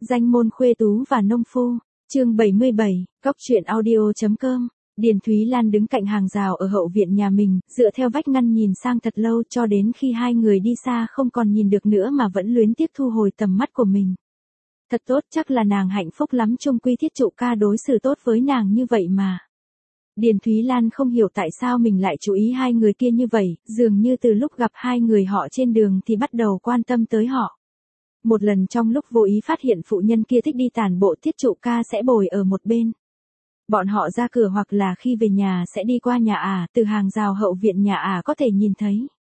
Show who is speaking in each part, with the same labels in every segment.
Speaker 1: Danh môn khuê tú và nông phu, chương 77, Cóc truyện audio.com. Điền Thúy Lan đứng cạnh hàng rào ở hậu viện nhà mình, dựa theo vách ngăn nhìn sang thật lâu cho đến khi hai người đi xa không còn nhìn được nữa mà vẫn luyến tiếc thu hồi tầm mắt của mình. Thật tốt, chắc là nàng hạnh phúc lắm, chung quy Thiết Trụ ca đối xử tốt với nàng như vậy mà. Điền Thúy Lan không hiểu tại sao mình lại chú ý hai người kia như vậy, dường như từ lúc gặp hai người họ trên đường thì bắt đầu quan tâm tới họ. Một lần trong lúc vô ý phát hiện phụ nhân kia thích đi tản bộ, Thiết Trụ ca sẽ bồi ở một bên. Bọn họ ra cửa hoặc là khi về nhà sẽ đi qua nhà từ hàng rào hậu viện nhà có thể nhìn thấy.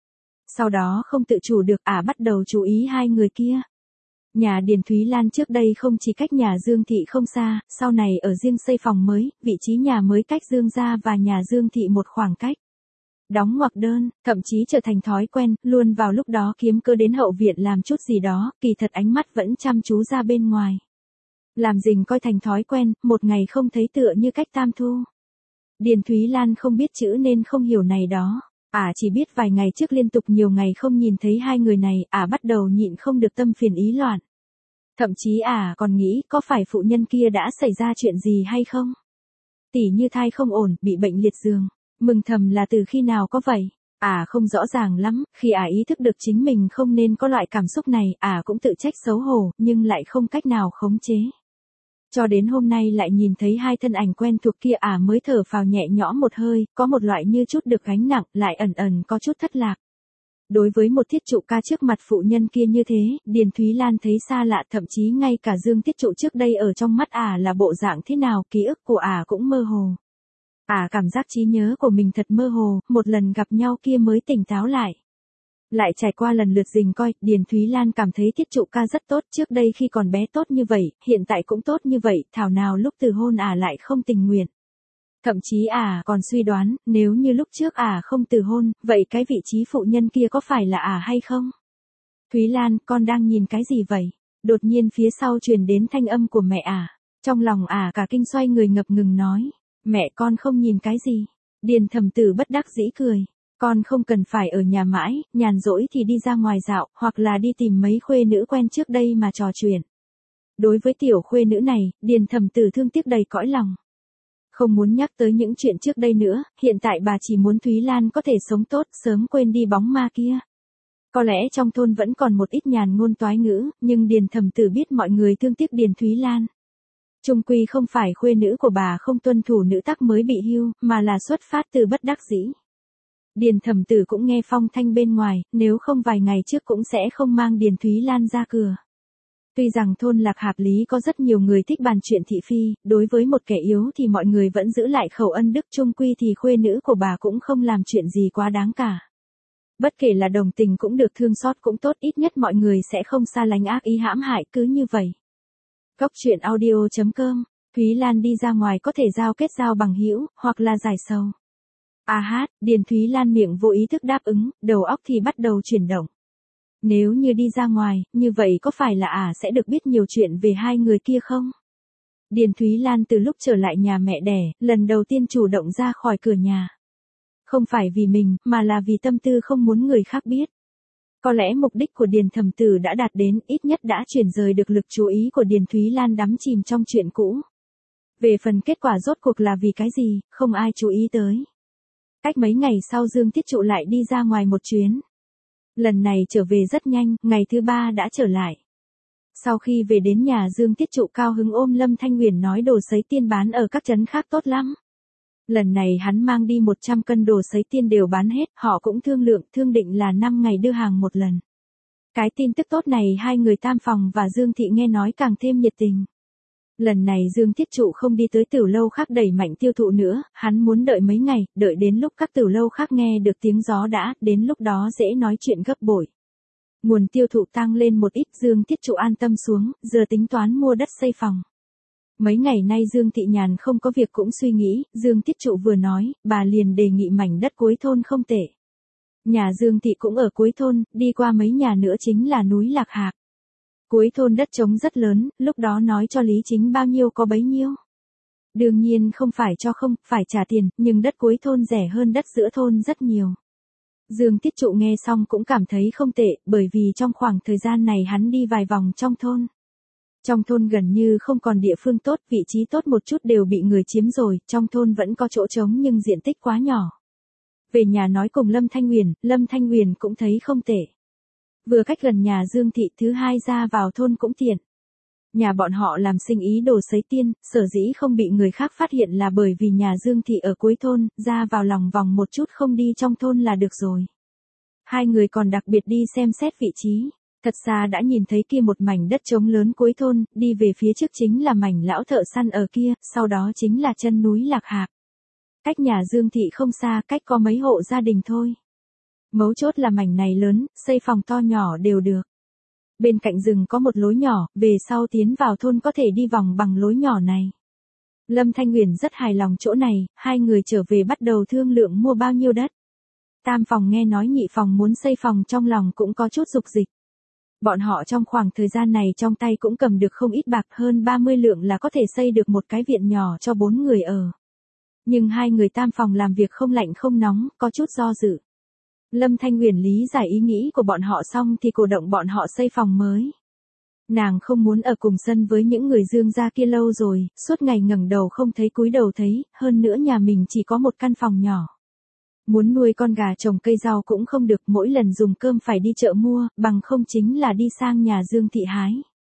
Speaker 1: Sau đó không tự chủ được bắt đầu chú ý hai người kia. Nhà Điền Thúy Lan trước đây không chỉ cách nhà Dương Thị không xa, sau này ở riêng xây phòng mới, vị trí nhà mới cách Dương gia và nhà Dương Thị một khoảng cách. Đóng ngoặc đơn, thậm chí trở thành thói quen, luôn vào lúc đó kiếm cơ đến hậu viện làm chút gì đó, kỳ thật ánh mắt vẫn chăm chú ra bên ngoài. Làm rình coi thành thói quen, một ngày không thấy tựa như cách tam thu. Điền Thúy Lan không biết chữ nên không hiểu này đó. Chỉ biết vài ngày trước liên tục nhiều ngày không nhìn thấy hai người này, bắt đầu nhịn không được tâm phiền ý loạn. Thậm chí còn nghĩ có phải phụ nhân kia đã xảy ra chuyện gì hay không? Tỉ như thai không ổn, bị bệnh liệt giường. Mừng thầm là từ khi nào có vậy? Không rõ ràng lắm, khi ý thức được chính mình không nên có loại cảm xúc này, cũng tự trách xấu hổ, nhưng lại không cách nào khống chế. Cho đến hôm nay lại nhìn thấy hai thân ảnh quen thuộc kia mới thở phào nhẹ nhõm một hơi, có một loại như chút được gánh nặng, lại ẩn ẩn có chút thất lạc. Đối với một Thiết Trụ ca trước mặt phụ nhân kia như thế, Điền Thúy Lan thấy xa lạ, thậm chí ngay cả Dương Thiết Trụ trước đây ở trong mắt là bộ dạng thế nào, ký ức của cũng mơ hồ. Cảm giác trí nhớ của mình thật mơ hồ, một lần gặp nhau kia mới tỉnh táo lại. Lại trải qua lần lượt rình coi, Điền Thúy Lan cảm thấy Thiết Trụ ca rất tốt, trước đây khi còn bé tốt như vậy, hiện tại cũng tốt như vậy, thảo nào lúc từ hôn lại không tình nguyện. Thậm chí còn suy đoán, nếu như lúc trước không từ hôn, vậy cái vị trí phụ nhân kia có phải là hay không? Thúy Lan, con đang nhìn cái gì vậy? Đột nhiên phía sau truyền đến thanh âm của mẹ trong lòng cả kinh xoay người ngập ngừng nói, mẹ con không nhìn cái gì? Điền Thẩm Tử bất đắc dĩ cười. Con không cần phải ở nhà mãi, nhàn rỗi thì đi ra ngoài dạo, hoặc là đi tìm mấy khuê nữ quen trước đây mà trò chuyện. Đối với tiểu khuê nữ này, Điền Thẩm Tử thương tiếc đầy cõi lòng. Không muốn nhắc tới những chuyện trước đây nữa, hiện tại bà chỉ muốn Thúy Lan có thể sống tốt, sớm quên đi bóng ma kia. Có lẽ trong thôn vẫn còn một ít nhàn ngôn toái ngữ, nhưng Điền Thẩm Tử biết mọi người thương tiếc Điền Thúy Lan. Chung quy không phải khuê nữ của bà không tuân thủ nữ tắc mới bị hưu, mà là xuất phát từ bất đắc dĩ. Điền Thẩm Tử cũng nghe phong thanh bên ngoài, nếu không vài ngày trước cũng sẽ không mang Điền Thúy Lan ra cửa. Tuy rằng thôn Lạc Hạp Lý có rất nhiều người thích bàn chuyện thị phi, đối với một kẻ yếu thì mọi người vẫn giữ lại khẩu ân đức, chung quy thì khuê nữ của bà cũng không làm chuyện gì quá đáng cả. Bất kể là đồng tình cũng được, thương xót cũng tốt, ít nhất mọi người sẽ không xa lánh ác ý hãm hại cứ như vậy. Cóc truyện audio.com. Thúy Lan đi ra ngoài có thể kết giao bằng hữu, hoặc là giải sầu. Điền Thúy Lan miệng vô ý thức đáp ứng, đầu óc thì bắt đầu chuyển động. Nếu như đi ra ngoài, như vậy có phải là sẽ được biết nhiều chuyện về hai người kia không? Điền Thúy Lan từ lúc trở lại nhà mẹ đẻ, lần đầu tiên chủ động ra khỏi cửa nhà. Không phải vì mình, mà là vì tâm tư không muốn người khác biết. Có lẽ mục đích của Điền Thẩm Tử đã đạt đến, ít nhất đã chuyển rời được lực chú ý của Điền Thúy Lan đắm chìm trong chuyện cũ. Về phần kết quả rốt cuộc là vì cái gì, không ai chú ý tới. Cách mấy ngày sau Dương Thiết Trụ lại đi ra ngoài một chuyến. Lần này trở về rất nhanh, ngày thứ 3 đã trở lại. Sau khi về đến nhà, Dương Thiết Trụ cao hứng ôm Lâm Thanh Huyền nói đồ sấy tiên bán ở các trấn khác tốt lắm. Lần này hắn mang đi 100 cân đồ sấy tiên đều bán hết, họ cũng thương lượng, thương định là 5 ngày đưa hàng một lần. Cái tin tức tốt này hai người Tam Phòng và Dương Thị nghe nói càng thêm nhiệt tình. Lần này Dương Thiết Trụ không đi tới tiểu lâu khác đẩy mạnh tiêu thụ nữa, hắn muốn đợi mấy ngày, đợi đến lúc các tiểu lâu khác nghe được tiếng gió đã, đến lúc đó dễ nói chuyện gấp bội. Nguồn tiêu thụ tăng lên một ít, Dương Thiết Trụ an tâm xuống, giờ tính toán mua đất xây phòng. Mấy ngày nay Dương Thị nhàn không có việc cũng suy nghĩ, Dương Thiết Trụ vừa nói, bà liền đề nghị mảnh đất cuối thôn không tệ. Nhà Dương Thị cũng ở cuối thôn, đi qua mấy nhà nữa chính là núi Lạc Hạp. Cuối thôn đất trống rất lớn, lúc đó nói cho Lý Chính bao nhiêu có bấy nhiêu. Đương nhiên không phải cho không, phải trả tiền, nhưng đất cuối thôn rẻ hơn đất giữa thôn rất nhiều. Dương Thiết Trụ nghe xong cũng cảm thấy không tệ, bởi vì trong khoảng thời gian này hắn đi vài vòng trong thôn. Trong thôn gần như không còn địa phương tốt, vị trí tốt một chút đều bị người chiếm rồi, trong thôn vẫn có chỗ trống nhưng diện tích quá nhỏ. Về nhà nói cùng Lâm Thanh Huyền cũng thấy không tệ. Vừa cách gần nhà Dương Thị, thứ hai ra vào thôn cũng tiện. Nhà bọn họ làm sinh ý đồ sấy tiên, sở dĩ không bị người khác phát hiện là bởi vì nhà Dương Thị ở cuối thôn, ra vào lòng vòng một chút không đi trong thôn là được rồi. Hai người còn đặc biệt đi xem xét vị trí. Thật ra đã nhìn thấy kia một mảnh đất trống lớn cuối thôn, đi về phía trước chính là mảnh lão thợ săn ở kia, sau đó chính là chân núi Lạc Hạp. Cách nhà Dương Thị không xa, cách có mấy hộ gia đình thôi. Mấu chốt là mảnh này lớn, xây phòng to nhỏ đều được. Bên cạnh rừng có một lối nhỏ, về sau tiến vào thôn có thể đi vòng bằng lối nhỏ này. Lâm Thanh Huyền rất hài lòng chỗ này, hai người trở về bắt đầu thương lượng mua bao nhiêu đất. Tam phòng nghe nói nhị phòng muốn xây phòng trong lòng cũng có chút dục dịch. Bọn họ trong khoảng thời gian này trong tay cũng cầm được không ít bạc, hơn 30 lượng là có thể xây được một cái viện nhỏ cho 4 người ở. Nhưng hai người tam phòng làm việc không lạnh không nóng, có chút do dự. Lâm Thanh Huyền lý giải ý nghĩ của bọn họ xong thì cổ động bọn họ xây phòng mới. Nàng không muốn ở cùng sân với những người Dương gia kia lâu rồi, suốt ngày ngẩng đầu không thấy cúi đầu thấy, hơn nữa nhà mình chỉ có một căn phòng nhỏ. Muốn nuôi con gà trồng cây rau cũng không được, mỗi lần dùng cơm phải đi chợ mua, bằng không chính là đi sang nhà Dương Thị hái.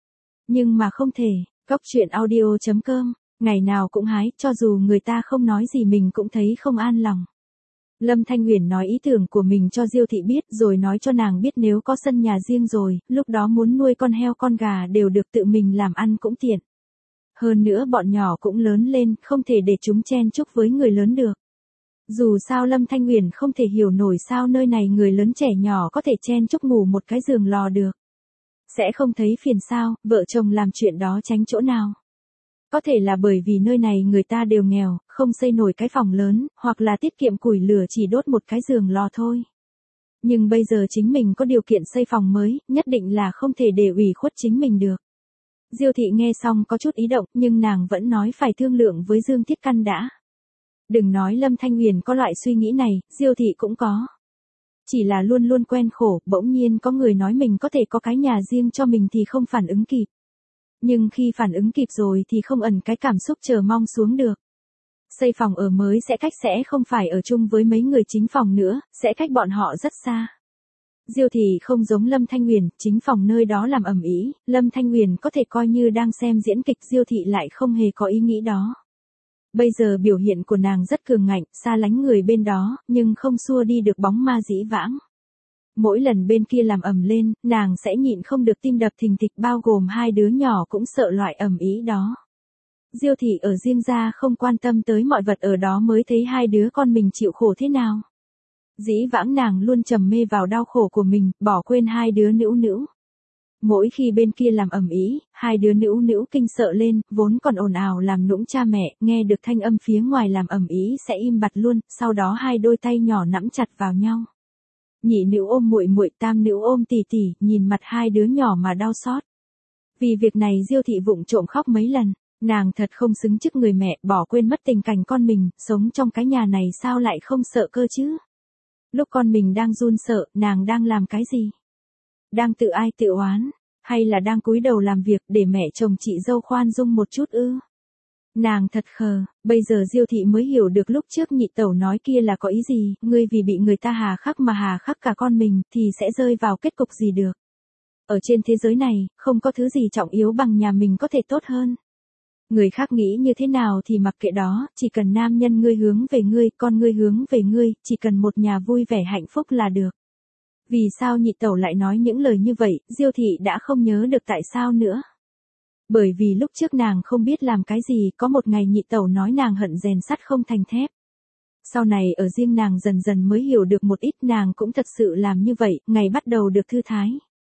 Speaker 1: Nhưng mà không thể, Cóc Truyện Audio.com, ngày nào cũng hái, cho dù người ta không nói gì mình cũng thấy không an lòng. Lâm Thanh Huyền nói ý tưởng của mình cho Diêu Thị biết rồi nói cho nàng biết nếu có sân nhà riêng rồi, lúc đó muốn nuôi con heo con gà đều được tự mình làm ăn cũng tiện. Hơn nữa bọn nhỏ cũng lớn lên, không thể để chúng chen chúc với người lớn được. Dù sao Lâm Thanh Huyền không thể hiểu nổi sao nơi này người lớn trẻ nhỏ có thể chen chúc ngủ một cái giường lò được. Sẽ không thấy phiền sao, vợ chồng làm chuyện đó tránh chỗ nào. Có thể là bởi vì nơi này người ta đều nghèo, không xây nổi cái phòng lớn, hoặc là tiết kiệm củi lửa chỉ đốt một cái giường lò thôi. Nhưng bây giờ chính mình có điều kiện xây phòng mới, nhất định là không thể để ủy khuất chính mình được. Diêu Thị nghe xong có chút ý động, nhưng nàng vẫn nói phải thương lượng với Dương Thiết Căn đã. Đừng nói Lâm Thanh Huyền có loại suy nghĩ này, Diêu Thị cũng có. Chỉ là luôn luôn quen khổ, bỗng nhiên có người nói mình có thể có cái nhà riêng cho mình thì không phản ứng kịp. Nhưng khi phản ứng kịp rồi thì không ẩn cái cảm xúc chờ mong xuống được. Xây phòng ở mới sẽ không phải ở chung với mấy người chính phòng nữa, sẽ cách bọn họ rất xa. Diêu Thị không giống Lâm Thanh Huyền, chính phòng nơi đó làm ầm ĩ, Lâm Thanh Huyền có thể coi như đang xem diễn kịch, Diêu Thị lại không hề có ý nghĩ đó. Bây giờ biểu hiện của nàng rất cường ngạnh, xa lánh người bên đó, nhưng không xua đi được bóng ma dĩ vãng. Mỗi lần bên kia làm ầm lên, nàng sẽ nhịn không được tim đập thình thịch, bao gồm hai đứa nhỏ cũng sợ loại ầm ĩ đó. Diêu Thị ở riêng gia không quan tâm tới mọi vật ở đó mới thấy hai đứa con mình chịu khổ thế nào. Dĩ vãng nàng luôn trầm mê vào đau khổ của mình, bỏ quên hai đứa nữu nữu. Mỗi khi bên kia làm ầm ĩ, hai đứa nữu nữu kinh sợ lên, vốn còn ồn ào làm nũng cha mẹ, nghe được thanh âm phía ngoài làm ầm ĩ sẽ im bặt luôn, sau đó hai đôi tay nhỏ nắm chặt vào nhau. Nhị nữu ôm muội muội, tam nữu ôm tỷ tỷ, nhìn mặt hai đứa nhỏ mà đau xót. Vì việc này Diêu Thị vụng trộm khóc mấy lần, nàng thật không xứng chức người mẹ, bỏ quên mất tình cảnh con mình, sống trong cái nhà này sao lại không sợ cơ chứ? Lúc con mình đang run sợ, nàng đang làm cái gì? Đang tự ai tự oán, hay là đang cúi đầu làm việc để mẹ chồng chị dâu khoan dung một chút ư? Nàng thật khờ, bây giờ Diêu Thị mới hiểu được lúc trước nhị tẩu nói kia là có ý gì, ngươi vì bị người ta hà khắc mà hà khắc cả con mình thì sẽ rơi vào kết cục gì được. Ở trên thế giới này, không có thứ gì trọng yếu bằng nhà mình có thể tốt hơn. Người khác nghĩ như thế nào thì mặc kệ đó, chỉ cần nam nhân ngươi hướng về ngươi, con ngươi hướng về ngươi, chỉ cần một nhà vui vẻ hạnh phúc là được. Vì sao nhị tẩu lại nói những lời như vậy, Diêu Thị đã không nhớ được tại sao nữa. Bởi vì lúc trước nàng không biết làm cái gì, có một ngày nhị tẩu nói nàng hận rèn sắt không thành thép. Sau này ở riêng nàng dần dần mới hiểu được một ít, nàng cũng thật sự làm như vậy, ngày bắt đầu được thư thái.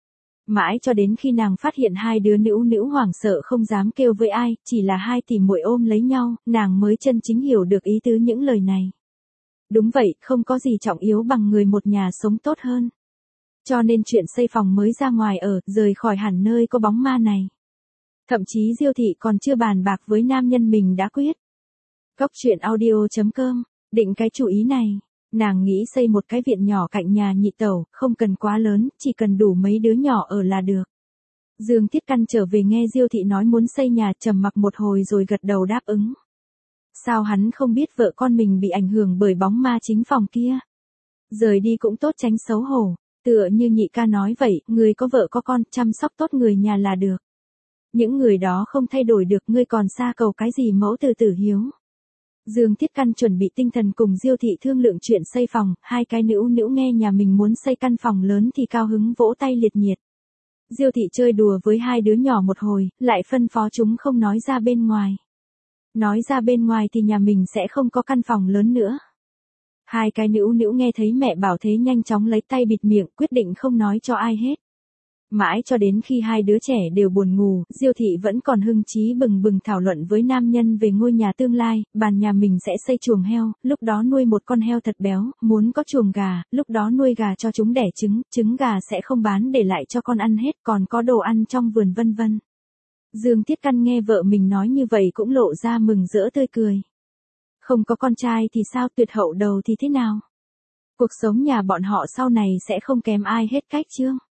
Speaker 1: Mãi cho đến khi nàng phát hiện hai đứa nữu nữu hoảng sợ không dám kêu với ai, chỉ là hai tỷ muội ôm lấy nhau, nàng mới chân chính hiểu được ý tứ những lời này. Đúng vậy, không có gì trọng yếu bằng người một nhà sống tốt hơn. Cho nên chuyện xây phòng mới ra ngoài ở, rời khỏi hẳn nơi có bóng ma này. Thậm chí Diêu Thị còn chưa bàn bạc với nam nhân mình đã quyết. Cóc Truyện Audio.com, định cái chủ ý này, nàng nghĩ xây một cái viện nhỏ cạnh nhà nhị tẩu, không cần quá lớn, chỉ cần đủ mấy đứa nhỏ ở là được. Dương Thiết Căn trở về nghe Diêu thị nói muốn xây nhà, trầm mặc một hồi rồi gật đầu đáp ứng. Sao hắn không biết vợ con mình bị ảnh hưởng bởi bóng ma chính phòng kia? Rời đi cũng tốt tránh xấu hổ, tựa như nhị ca nói vậy, người có vợ có con, chăm sóc tốt người nhà là được. Những người đó không thay đổi được, ngươi còn xa cầu cái gì mẫu tử tử hiếu. Dương Thiết Căn chuẩn bị tinh thần cùng Diêu thị thương lượng chuyện xây phòng, hai cái nữu nữu nghe nhà mình muốn xây căn phòng lớn thì cao hứng vỗ tay liệt nhiệt. Diêu thị chơi đùa với hai đứa nhỏ một hồi, lại phân phó chúng không nói ra bên ngoài. Nói ra bên ngoài thì nhà mình sẽ không có căn phòng lớn nữa. Hai cái nữu nữu nghe thấy mẹ bảo thế nhanh chóng lấy tay bịt miệng, quyết định không nói cho ai hết. Mãi cho đến khi hai đứa trẻ đều buồn ngủ, Diêu thị vẫn còn hưng trí bừng bừng thảo luận với nam nhân về ngôi nhà tương lai, bàn nhà mình sẽ xây chuồng heo, lúc đó nuôi một con heo thật béo, muốn có chuồng gà, lúc đó nuôi gà cho chúng đẻ trứng, trứng gà sẽ không bán để lại cho con ăn hết, còn có đồ ăn trong vườn vân vân. Dương Thiết Căn nghe vợ mình nói như vậy cũng lộ ra mừng rỡ tươi cười. Không có con trai thì sao, tuyệt hậu đầu thì thế nào? Cuộc sống nhà bọn họ sau này sẽ không kém ai hết cách chứ?